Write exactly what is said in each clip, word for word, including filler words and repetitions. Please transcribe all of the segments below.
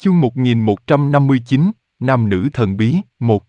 Chương một nghìn một trăm năm mươi chín, Nam nữ thần bí, một.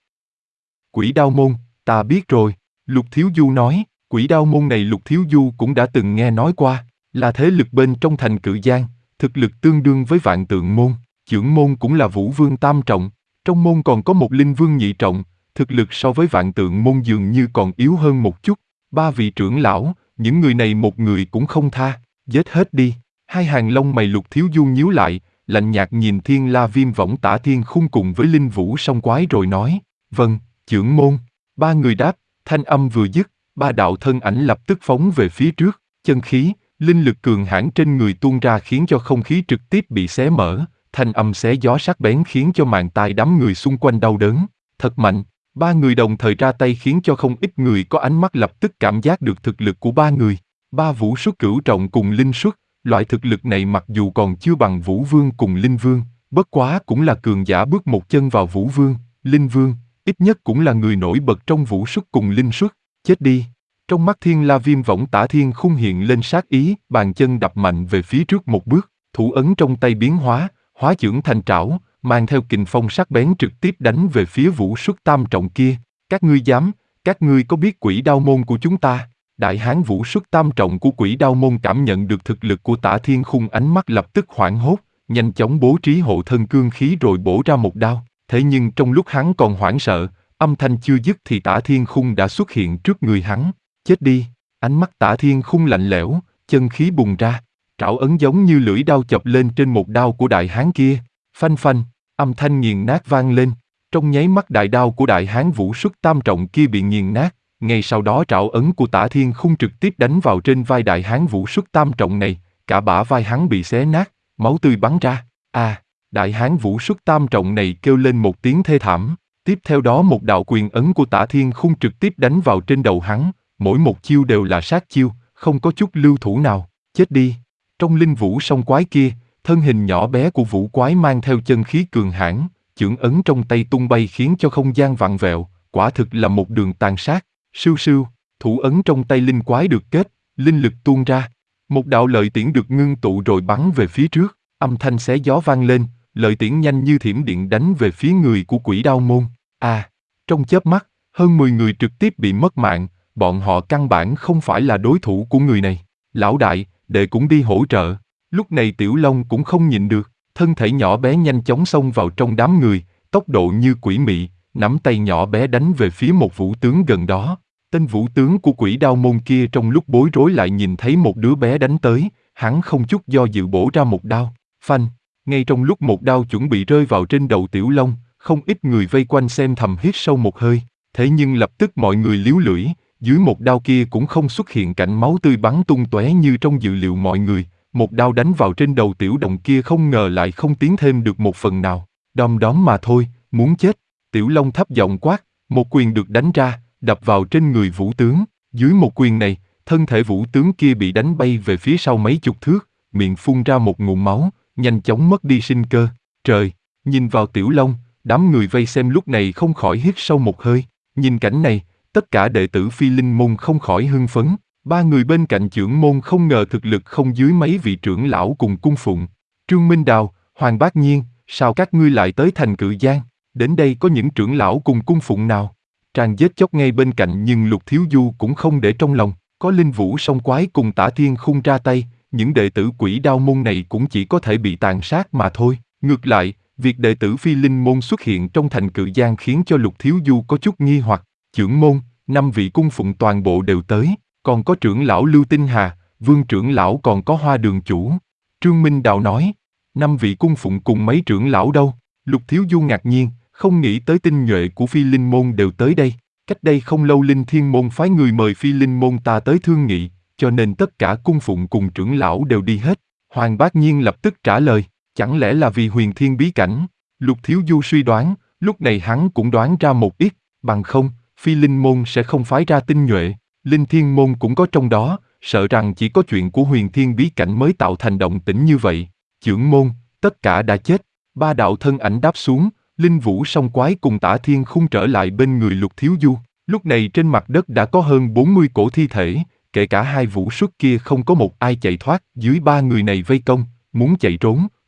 Quỷ đao môn, ta biết rồi, Lục Thiếu Du nói, quỷ đao môn này Lục Thiếu Du cũng đã từng nghe nói qua, là thế lực bên trong thành Cự Giang, thực lực tương đương với Vạn Tượng môn, Chưởng môn cũng là Vũ Vương tam trọng, trong môn còn có một Linh Vương nhị trọng, thực lực so với Vạn Tượng môn dường như còn yếu hơn một chút, ba vị trưởng lão, những người này một người cũng không tha, giết hết đi, hai hàng lông mày Lục Thiếu Du nhíu lại, lạnh nhạt nhìn Thiên La Viêm Võng Tả Thiên Khung cùng với Linh Vũ Song Quái rồi nói, vâng, Chưởng môn, ba người đáp, thanh âm vừa dứt, ba đạo thân ảnh lập tức phóng về phía trước, chân khí, linh lực cường hãn trên người tuôn ra khiến cho không khí trực tiếp bị xé mở, thanh âm xé gió sắc bén khiến cho màng tai đám người xung quanh đau đớn, thật mạnh, ba người đồng thời ra tay khiến cho không ít người có ánh mắt lập tức cảm giác được thực lực của ba người, ba vũ xuất cửu trọng cùng linh xuất. Loại thực lực này mặc dù còn chưa bằng Vũ Vương cùng Linh Vương, bất quá cũng là cường giả bước một chân vào Vũ Vương, Linh Vương, ít nhất cũng là người nổi bật trong Vũ Xuất cùng Linh Xuất. Chết đi! Trong mắt Thiên La Viêm Võng Tả Thiên Khung hiện lên sát ý, bàn chân đập mạnh về phía trước một bước, thủ ấn trong tay biến hóa, hóa chưởng thành trảo, mang theo kình phong sắc bén trực tiếp đánh về phía Vũ Xuất tam trọng kia. Các ngươi dám, các ngươi có biết quỷ đao môn của chúng ta? Đại hán Vũ Xuất tam trọng của quỷ đao môn cảm nhận được thực lực của Tả Thiên Khung, ánh mắt lập tức hoảng hốt, nhanh chóng bố trí hộ thân cương khí rồi bổ ra một đao. Thế nhưng trong lúc hắn còn hoảng sợ, âm thanh chưa dứt thì Tả Thiên Khung đã xuất hiện trước người hắn. Chết đi! Ánh mắt Tả Thiên Khung lạnh lẽo, chân khí bùng ra, trảo ấn giống như lưỡi đao chọc lên trên một đao của đại hán kia. Phanh phanh, âm thanh nghiền nát vang lên. Trong nháy mắt đại đao của đại hán Vũ Xuất tam trọng kia bị nghiền nát. Ngay sau đó trảo ấn của Tả Thiên Khung trực tiếp đánh vào trên vai đại hán Vũ Xuất tam trọng này, cả bả vai hắn bị xé nát, máu tươi bắn ra. À, đại hán Vũ Xuất tam trọng này kêu lên một tiếng thê thảm, tiếp theo đó một đạo quyền ấn của Tả Thiên Khung trực tiếp đánh vào trên đầu hắn, mỗi một chiêu đều là sát chiêu, không có chút lưu thủ nào. Chết đi! Trong Linh Vũ Song Quái kia, thân hình nhỏ bé của Vũ Quái mang theo chân khí cường hãn, chưởng ấn trong tay tung bay khiến cho không gian vặn vẹo, quả thực là một đường tàn sát. Sưu sưu, thủ ấn trong tay Linh Quái được kết, linh lực tuôn ra. Một đạo lợi tiễn được ngưng tụ rồi bắn về phía trước, âm thanh xé gió vang lên, lợi tiễn nhanh như thiểm điện đánh về phía người của quỷ đao môn. À, trong chớp mắt, hơn mười người trực tiếp bị mất mạng, bọn họ căn bản không phải là đối thủ của người này. Lão đại, đệ cũng đi hỗ trợ. Lúc này Tiểu Long cũng không nhịn được, thân thể nhỏ bé nhanh chóng xông vào trong đám người, tốc độ như quỷ mị, nắm tay nhỏ bé đánh về phía một vũ tướng gần đó. Tên vũ tướng của quỷ đao môn kia trong lúc bối rối lại nhìn thấy một đứa bé đánh tới, hắn không chút do dự bổ ra một đao, phanh. Ngay trong lúc một đao chuẩn bị rơi vào trên đầu Tiểu Long, không ít người vây quanh xem thầm hít sâu một hơi, thế nhưng lập tức mọi người líu lưỡi, dưới một đao kia cũng không xuất hiện cảnh máu tươi bắn tung tóe như trong dự liệu mọi người, một đao đánh vào trên đầu Tiểu Đồng kia không ngờ lại không tiến thêm được một phần nào, đom đóm mà thôi, muốn chết. Tiểu Long thấp giọng quát, một quyền được đánh ra, đập vào trên người vũ tướng. Dưới một quyền này, thân thể vũ tướng kia bị đánh bay về phía sau mấy chục thước, miệng phun ra một ngụm máu, nhanh chóng mất đi sinh cơ. Trời, nhìn vào Tiểu Long, đám người vây xem lúc này không khỏi hít sâu một hơi. Nhìn cảnh này, tất cả đệ tử Phi Linh môn không khỏi hưng phấn. Ba người bên cạnh Chưởng môn không ngờ thực lực không dưới mấy vị trưởng lão cùng cung phụng. Trương Minh Đào, Hoàng Bác Nhiên, sao các ngươi lại tới thành Cự Giang? Đến đây có những trưởng lão cùng cung phụng nào? Tràng giết chóc ngay bên cạnh nhưng Lục Thiếu Du cũng không để trong lòng, có Linh Vũ Song Quái cùng Tả Thiên Khung ra tay, những đệ tử quỷ đao môn này cũng chỉ có thể bị tàn sát mà thôi. Ngược lại, việc đệ tử Phi Linh môn xuất hiện trong thành Cự Giang khiến cho Lục Thiếu Du có chút nghi hoặc. Chưởng môn, năm vị cung phụng toàn bộ đều tới, còn có trưởng lão Lưu Tinh Hà, Vương trưởng lão còn có Hoa Đường chủ. Trương Minh Đạo nói, năm vị cung phụng cùng mấy trưởng lão đâu? Lục Thiếu Du ngạc nhiên, không nghĩ tới tinh nhuệ của Phi Linh môn đều tới đây. Cách đây không lâu Linh Thiên môn phái người mời Phi Linh môn ta tới thương nghị, cho nên tất cả cung phụng cùng trưởng lão đều đi hết. Hoàng Bác Nhiên lập tức trả lời, chẳng lẽ là vì huyền thiên bí cảnh? Lục Thiếu Du suy đoán, lúc này hắn cũng đoán ra một ít, bằng không, Phi Linh môn sẽ không phái ra tinh nhuệ. Linh Thiên môn cũng có trong đó, sợ rằng chỉ có chuyện của huyền thiên bí cảnh mới tạo thành động tĩnh như vậy. Chưởng môn, tất cả đã chết. Ba đạo thân ảnh đáp xuống, Linh Vũ Song Quái cùng Tả Thiên Khung trở lại bên người Lục Thiếu Du. Lúc này trên mặt đất đã có hơn bốn mươi cổ thi thể, kể cả hai vũ xuất kia không có một ai chạy thoát. Dưới ba người này vây công, muốn chạy trốn,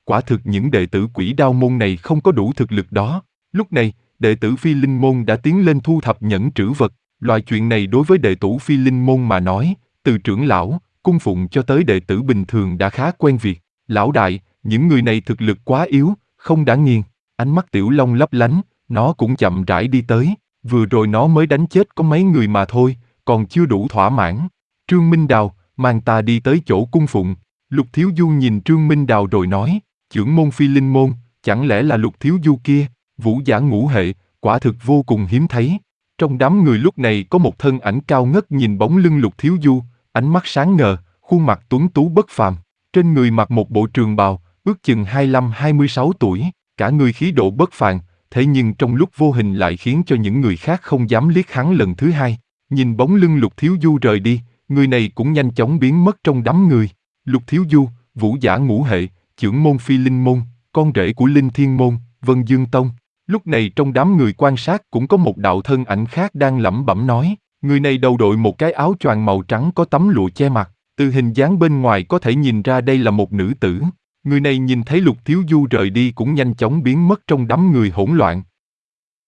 quả thực những đệ tử Quỷ Đao môn này không có đủ thực lực đó. Lúc này, đệ tử Phi Linh môn đã tiến lên thu thập nhẫn trữ vật. Loại chuyện này đối với đệ tử Phi Linh môn mà nói, từ trưởng lão, cung phụng cho tới đệ tử bình thường đã khá quen việc. Lão đại, những người này thực lực quá yếu, không đã nghiền. Ánh mắt Tiểu Long lấp lánh, nó cũng chậm rãi đi tới. Vừa rồi nó mới đánh chết có mấy người mà thôi, còn chưa đủ thỏa mãn. Trương Minh Đào, mang ta đi tới chỗ cung phụng. Lục Thiếu Du nhìn Trương Minh Đào rồi nói, trưởng môn Phi Linh môn, chẳng lẽ là Lục Thiếu Du kia? Vũ giả ngũ hệ, quả thực vô cùng hiếm thấy. Trong đám người lúc này có một thân ảnh cao ngất nhìn bóng lưng Lục Thiếu Du, ánh mắt sáng ngời, khuôn mặt tuấn tú bất phàm. Trên người mặc một bộ trường bào, ước chừng hai mươi lăm hai mươi sáu tuổi, cả người khí độ bất phàm, thế nhưng trong lúc vô hình lại khiến cho những người khác không dám liếc hắn lần thứ hai. Nhìn bóng lưng Lục Thiếu Du rời đi, người này cũng nhanh chóng biến mất trong đám người. Lục Thiếu Du, vũ giả ngũ hệ, trưởng môn Phi Linh môn, con rể của Linh Thiên môn, Vân Dương tông. Lúc này trong đám người quan sát cũng có một đạo thân ảnh khác đang lẩm bẩm nói, người này đầu đội một cái áo choàng màu trắng có tấm lụa che mặt, từ hình dáng bên ngoài có thể nhìn ra đây là một nữ tử. Người này nhìn thấy Lục Thiếu Du rời đi cũng nhanh chóng biến mất trong đám người hỗn loạn.